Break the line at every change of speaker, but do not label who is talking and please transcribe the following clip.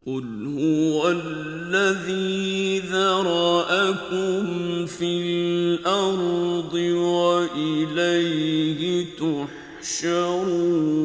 قل هو الذي ذرأكم في الأرض وإليه تحشرون